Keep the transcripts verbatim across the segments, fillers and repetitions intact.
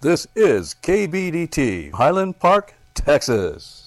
This is K B D T, Highland Park, Texas.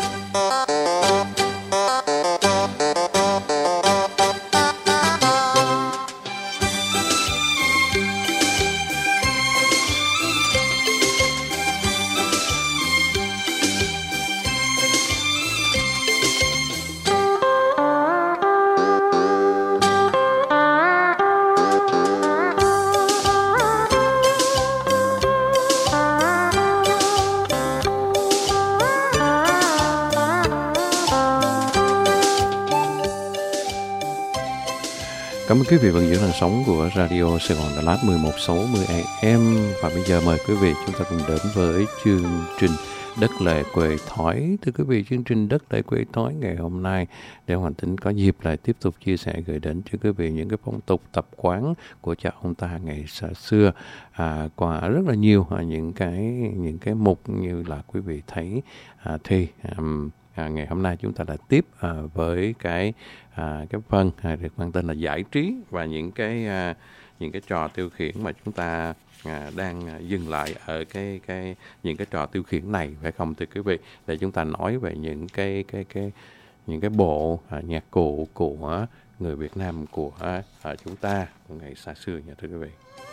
Cảm ơn quý vị vẫn giữ làn sóng của Radio Sài Gòn Đà Lạt mười một sáu mươi A M. Và bây giờ mời quý vị chúng ta cùng đến với chương trình Đất Lệ Quê Thói. Thưa quý vị, chương trình Đất Lệ Quê Thói ngày hôm nay để Hoàng Tính có dịp lại tiếp tục chia sẻ gửi đến cho quý vị những cái phong tục tập quán của cha ông ta ngày xa xưa, à, qua rất là nhiều à, những cái những cái mục như là quý vị thấy à, thì um, À, ngày hôm nay chúng ta đã tiếp à, với cái à, cái phần à, được mang tên là giải trí và những cái à, những cái trò tiêu khiển mà chúng ta à, đang à, dừng lại ở cái cái những cái trò tiêu khiển này, phải không thưa quý vị, để chúng ta nói về những cái cái cái những cái bộ à, nhạc cụ của người Việt Nam của à, chúng ta của ngày xa xưa nha thưa quý vị.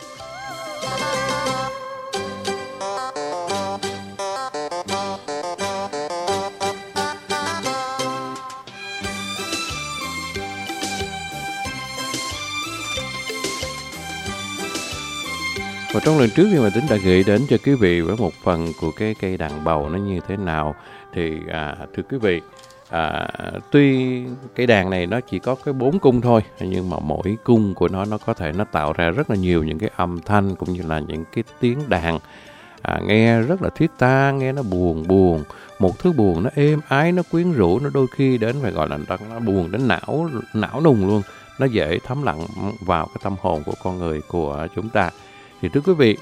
Và trong lần trước khi mà Tính đã gửi đến cho quý vị với một phần của cái cây đàn bầu nó như thế nào, thì à, thưa quý vị, à, tuy cây đàn này nó chỉ có cái bốn cung thôi, nhưng mà mỗi cung của nó nó có thể nó tạo ra rất là nhiều những cái âm thanh cũng như là những cái tiếng đàn à, nghe rất là thiết tha, nghe nó buồn buồn, một thứ buồn nó êm ái, nó quyến rũ, nó đôi khi đến phải gọi là nó buồn đến não não nùng luôn, nó dễ thấm lặng vào cái tâm hồn của con người của chúng ta. Thì thưa quý vị,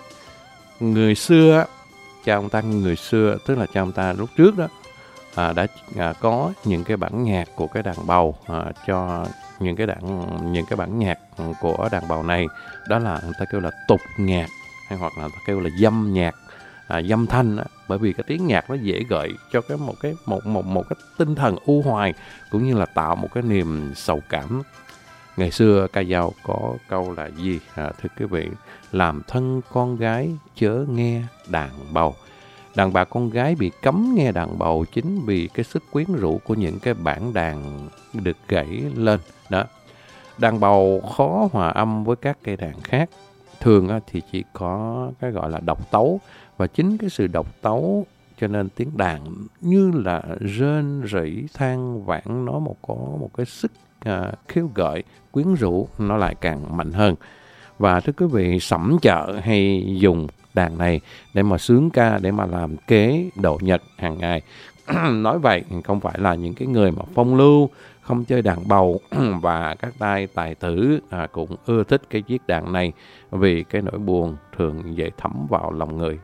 người xưa, cha ông ta người xưa, tức là cha ông ta lúc trước đó à, đã à, có những cái bản nhạc của cái đàn bầu à, cho những cái đàn những cái bản nhạc của đàn bầu này, đó là người ta kêu là tục nhạc hay hoặc là người ta kêu là dâm nhạc, à, dâm thanh đó, bởi vì cái tiếng nhạc nó dễ gợi cho cái một cái một một một cái tinh thần u hoài cũng như là tạo một cái niềm sầu cảm. Ngày xưa ca dao có câu là gì à, thưa quý vị? Làm thân con gái chớ nghe đàn bầu. Đàn bà con gái bị cấm nghe đàn bầu chính vì cái sức quyến rũ của những cái bản đàn được gảy lên. Đó. Đàn bầu khó hòa âm với các cây đàn khác. Thường thì chỉ có cái gọi là độc tấu. Và chính cái sự độc tấu cho nên tiếng đàn như là rên rỉ than vãn, nó một có một cái sức à, khiêu gợi, quyến rũ, nó lại càng mạnh hơn. Và thưa quý vị, sẩm chợ hay dùng đàn này để mà xướng ca, để mà làm kế độ nhật hàng ngày. Nói vậy không phải là những cái người mà phong lưu, không chơi đàn bầu và các tay tài tử à, cũng ưa thích cái chiếc đàn này vì cái nỗi buồn thường dễ thấm vào lòng người.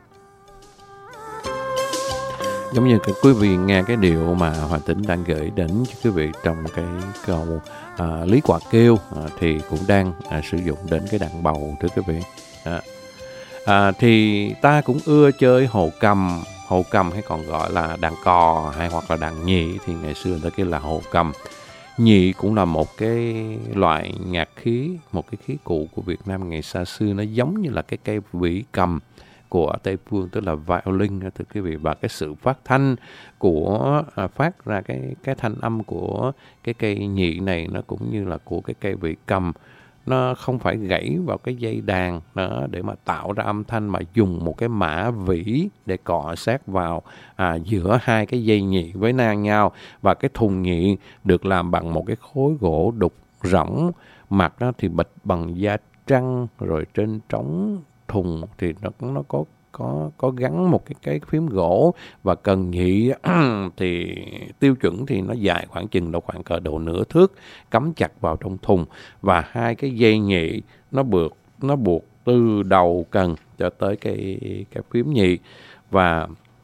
Giống như cái quý vị nghe cái điệu mà Hoàng Tính đang gửi đến cho quý vị trong cái câu à, Lý Quạt Kêu à, thì cũng đang à, sử dụng đến cái đàn bầu thưa quý vị. À, à, thì ta cũng ưa chơi hồ cầm, hồ cầm hay còn gọi là đàn cò hay hoặc là đàn nhị, thì ngày xưa người ta kêu là hồ cầm. Nhị cũng là một cái loại nhạc khí, một cái khí cụ của Việt Nam ngày xa xưa, nó giống như là cái cây vĩ cầm của Tây Phương, tức là violin thưa quý vị. Và cái sự phát thanh của à, phát ra cái cái thanh âm của cái cây nhị này nó cũng như là của cái cây vĩ cầm, nó không phải gãy vào cái dây đàn đó để mà tạo ra âm thanh, mà dùng một cái mã vĩ để cọ sát vào à, giữa hai cái dây nhị với ngang nhau. Và cái thùng nhị được làm bằng một cái khối gỗ đục rỗng, mặt đó thì bịch bằng da trăng, rồi trên trống thùng thì nó nó có có có gắn một cái cái phím gỗ, và cần nhị thì tiêu chuẩn thì nó dài khoảng chừng độ khoảng cỡ độ nửa thước, cắm chặt vào trong thùng, và hai cái dây nhị nó buộc nó buộc từ đầu cần cho tới cái cái phím nhị. Và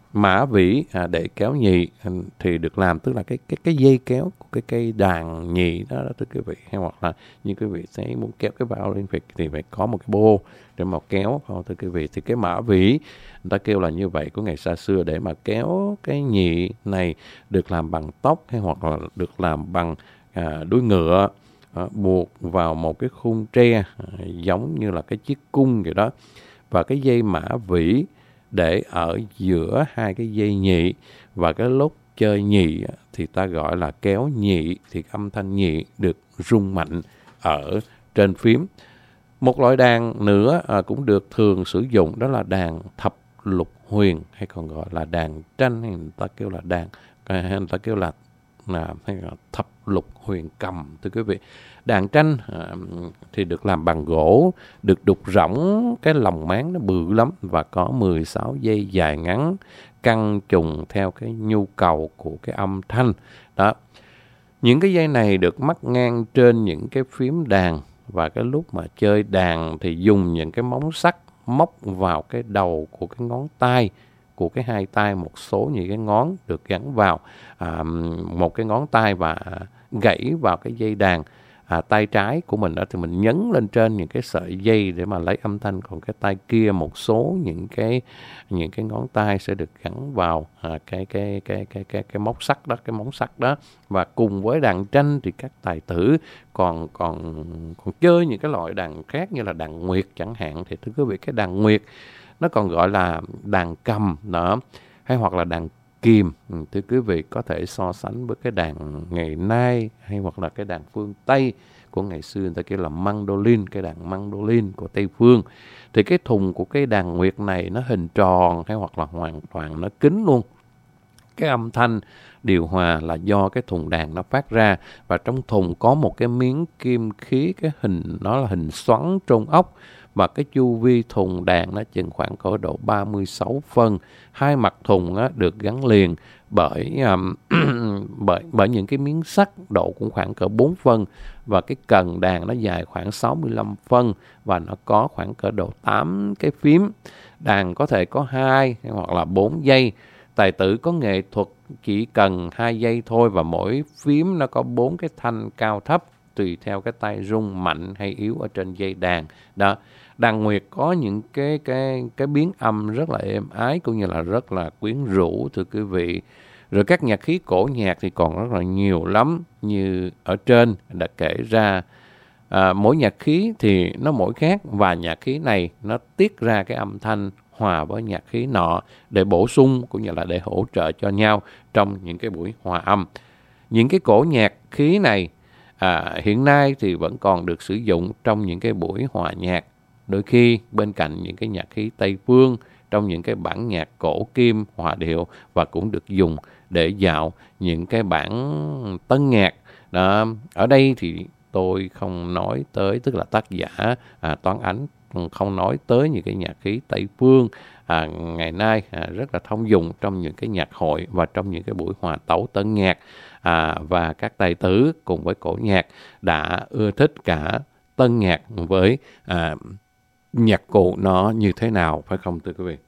mã vĩ à, để kéo nhị thì được làm tức là cái cái cái dây kéo của cái cây đàn nhị đó, đó thưa quý vị. Hay hoặc là như quý vị thấy muốn kéo cái violin thì phải có một cái bô để mà kéo, không thưa quý vị. Thì cái mã vĩ người ta kêu là như vậy của ngày xa xưa, để mà kéo cái nhị này được làm bằng tóc hay hoặc là được làm bằng à, đuôi ngựa, à, buộc vào một cái khung tre à, giống như là cái chiếc cung vậy đó. Và cái dây mã vĩ để ở giữa hai cái dây nhị, và cái lúc chơi nhị thì ta gọi là kéo nhị, thì âm thanh nhị được rung mạnh ở trên phím. Một loại đàn nữa à, cũng được thường sử dụng, đó là đàn thập lục huyền, hay còn gọi là đàn tranh, hay người ta kêu là đàn hay người ta kêu là, là, là thập lục huyền cầm thưa quý vị. Đàn tranh à, thì được làm bằng gỗ, được đục rỗng, cái lồng máng nó bự lắm và có mười sáu dây dài ngắn, căng trùng theo cái nhu cầu của cái âm thanh. Đó. Những cái dây này được mắc ngang trên những cái phím đàn, và cái lúc mà chơi đàn thì dùng những cái móng sắt móc vào cái đầu của cái ngón tay, của cái hai tay, một số những cái ngón được gắn vào à, một cái ngón tay và gãy vào cái dây đàn à, tay trái của mình đó, thì mình nhấn lên trên những cái sợi dây để mà lấy âm thanh. Còn cái tay kia, một số những cái những cái ngón tay sẽ được gắn vào à, cái, cái cái cái cái cái móc sắt đó, cái móng sắt đó. Và cùng với đàn tranh thì các tài tử còn còn còn chơi những cái loại đàn khác như là đàn nguyệt chẳng hạn. Thì thưa quý vị, cái đàn nguyệt nó còn gọi là đàn cầm đó, hay hoặc là đàn kìm. Thưa quý vị, có thể so sánh với cái đàn ngày nay hay hoặc là cái đàn phương Tây của ngày xưa, người ta kêu là mandolin, cái đàn mandolin của Tây phương. Thì cái thùng của cái đàn nguyệt này nó hình tròn hay hoặc là hoàn toàn nó kín luôn. Cái âm thanh điều hòa là do cái thùng đàn nó phát ra, và trong thùng có một cái miếng kim khí, cái hình nó là hình xoắn trôn ốc, và cái chu vi thùng đàn nó chừng khoảng cỡ độ ba mươi sáu phân. Hai mặt thùng á, được gắn liền bởi, um, bởi bởi những cái miếng sắt độ cũng khoảng cỡ bốn phân, và cái cần đàn nó dài khoảng sáu mươi lăm phân, và nó có khoảng cỡ độ tám cái phím. Đàn có thể có hai hoặc là bốn dây. Tài tử có nghệ thuật chỉ cần hai dây thôi, và mỗi phím nó có bốn cái thanh cao thấp tùy theo cái tay rung mạnh hay yếu ở trên dây đàn đó. Đàn nguyệt có những cái cái cái biến âm rất là êm ái cũng như là rất là quyến rũ thưa quý vị. Rồi các nhạc khí cổ nhạc thì còn rất là nhiều lắm, như ở trên đã kể ra. À, mỗi nhạc khí thì nó mỗi khác, và nhạc khí này nó tiết ra cái âm thanh hòa với nhạc khí nọ để bổ sung cũng như là để hỗ trợ cho nhau trong những cái buổi hòa âm. Những cái cổ nhạc khí này à, hiện nay thì vẫn còn được sử dụng trong những cái buổi hòa nhạc. Đôi khi bên cạnh những cái nhạc khí Tây phương trong những cái bản nhạc cổ kim hòa điệu, và cũng được dùng để dạo những cái bản tân nhạc. Đó. Ở đây thì tôi không nói tới, tức là tác giả à, Toán Ánh không nói tới những cái nhạc khí Tây phương à, ngày nay à, rất là thông dụng trong những cái nhạc hội và trong những cái buổi hòa tấu tân nhạc. À, và các tài tử cùng với cổ nhạc đã ưa thích cả tân nhạc với à, nhạc cụ nó như thế nào, phải không thưa quý vị?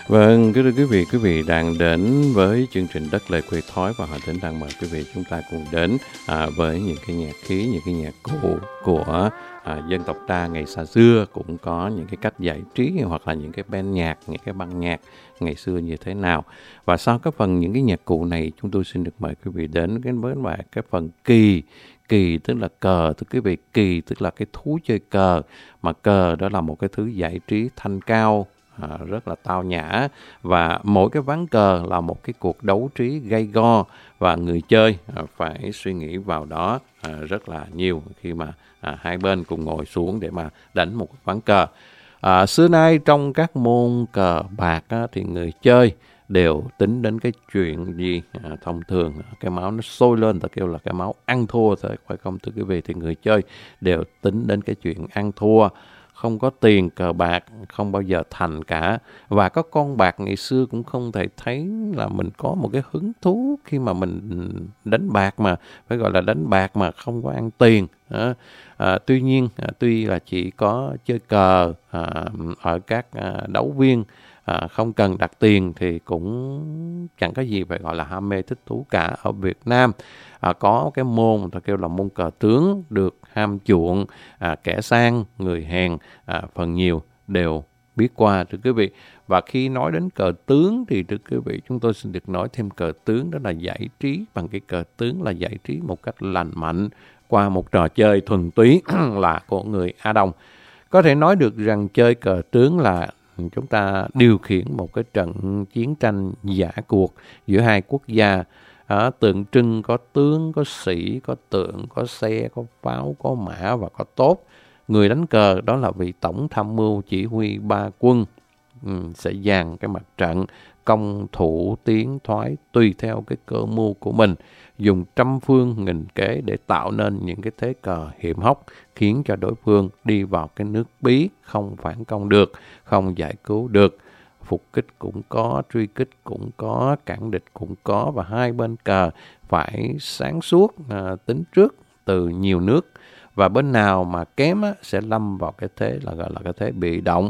Vâng, kính thưa quý vị, quý vị đang đến với chương trình Đất Lệ Quê Thói và Hà Tĩnh đang mời quý vị chúng ta cùng đến à, với những cái nhạc khí, những cái nhạc cụ của à, dân tộc ta ngày xa xưa, cũng có những cái cách giải trí hoặc là những cái band nhạc, những cái băng nhạc ngày xưa như thế nào. Và sau cái phần những cái nhạc cụ này, chúng tôi xin được mời quý vị đến cái với lại cái phần kỳ. Kỳ tức là cờ, thưa quý vị, kỳ tức là cái thú chơi cờ, mà cờ đó là một cái thứ giải trí thanh cao, À, rất là tao nhã, và mỗi cái ván cờ là một cái cuộc đấu trí gay go, và người chơi à, phải suy nghĩ vào đó à, rất là nhiều khi mà à, hai bên cùng ngồi xuống để mà đánh một ván cờ. À, xưa nay trong các môn cờ bạc á, thì người chơi đều tính đến cái chuyện gì à, thông thường cái máu nó sôi lên, ta kêu là cái máu ăn thua thôi, phải không thưa quý vị? Thì người chơi đều tính đến cái chuyện ăn thua. Không có tiền cờ bạc không bao giờ thành cả. Và có con bạc ngày xưa cũng không thể thấy là mình có một cái hứng thú khi mà mình đánh bạc, mà phải gọi là đánh bạc mà không có ăn tiền. À, à, tuy nhiên, à, tuy là chỉ có chơi cờ à, ở các à, đấu viên à, không cần đặt tiền thì cũng chẳng có gì phải gọi là ham mê thích thú cả. Ở Việt Nam à, có cái môn người ta kêu là môn cờ tướng, được ham chuộng, à, kẻ sang người hèn à, phần nhiều đều biết qua thưa quý vị. Và khi nói đến cờ tướng thì thưa quý vị, chúng tôi xin được nói thêm cờ tướng đó là giải trí bằng cái cờ tướng, là giải trí một cách lành mạnh qua một trò chơi thuần túy là của người Á Đông. Có thể nói được rằng chơi cờ tướng là chúng ta điều khiển một cái trận chiến tranh giả cuộc giữa hai quốc gia, à, tượng trưng có tướng, có sĩ, có tượng, có xe, có pháo, có mã và có tốp. Người đánh cờ đó là vị tổng tham mưu chỉ huy ba quân, ừ, sẽ dàn cái mặt trận công thủ tiến thoái tùy theo cái cơ mưu của mình, dùng trăm phương nghìn kế để tạo nên những cái thế cờ hiểm hóc, khiến cho đối phương đi vào cái nước bí, không phản công được, không giải cứu được. Phục kích cũng có, truy kích cũng có, cản địch cũng có, và hai bên cờ phải sáng suốt, à, tính trước từ nhiều nước, và bên nào mà kém á, sẽ lâm vào cái thế là gọi là cái thế bị động.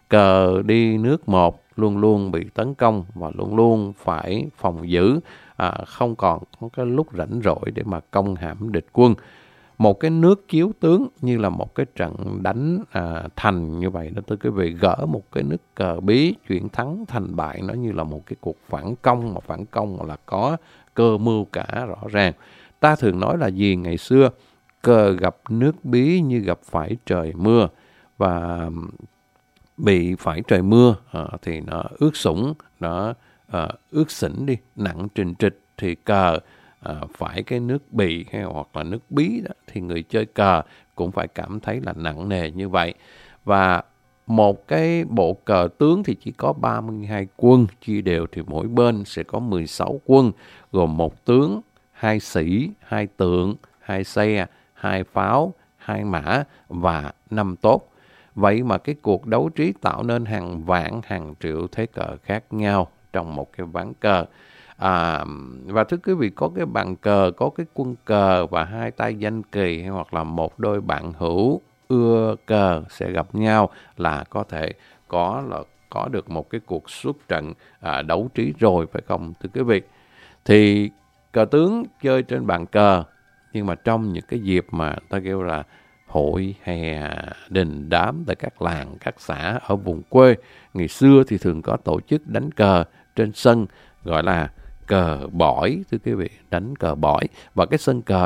Cờ đi nước một luôn luôn bị tấn công và luôn luôn phải phòng giữ, à, không còn có cái lúc rảnh rỗi để mà công hãm địch quân. Một cái nước chiếu tướng như là một cái trận đánh à, thành như vậy đó thưa quý vị, gỡ một cái nước cờ bí, chuyện thắng thành bại nó như là một cái cuộc phản công, mà phản công là có cơ mưu cả rõ ràng. Ta thường nói là gì ngày xưa, cờ gặp nước bí như gặp phải trời mưa, và bị phải trời mưa à, thì nó ướt sũng, nó à, ướt xỉn đi, nặng trình trịch, thì cờ à, phải cái nước bị hay hoặc là nước bí đó, thì người chơi cờ cũng phải cảm thấy là nặng nề như vậy. Và một cái bộ cờ tướng thì chỉ có ba mươi hai quân, chia đều thì mỗi bên sẽ có mười sáu quân, gồm một tướng, hai sĩ, hai tượng, hai xe, hai pháo, hai mã và năm tốp. Vậy mà cái cuộc đấu trí tạo nên hàng vạn, hàng triệu thế cờ khác nhau trong một cái ván cờ. À, và thưa quý vị, có cái bàn cờ, có cái quân cờ và hai tay danh kỳ, hay hoặc là một đôi bạn hữu ưa cờ sẽ gặp nhau là có thể có là có được một cái cuộc xuất trận à, đấu trí rồi, phải không thưa quý vị? Thì cờ tướng chơi trên bàn cờ, nhưng mà trong những cái dịp mà ta kêu là hội hè đình đám tại các làng, các xã ở vùng quê, ngày xưa thì thường có tổ chức đánh cờ trên sân gọi là cờ bỏi, thưa quý vị, đánh cờ bỏi. Và cái sân cờ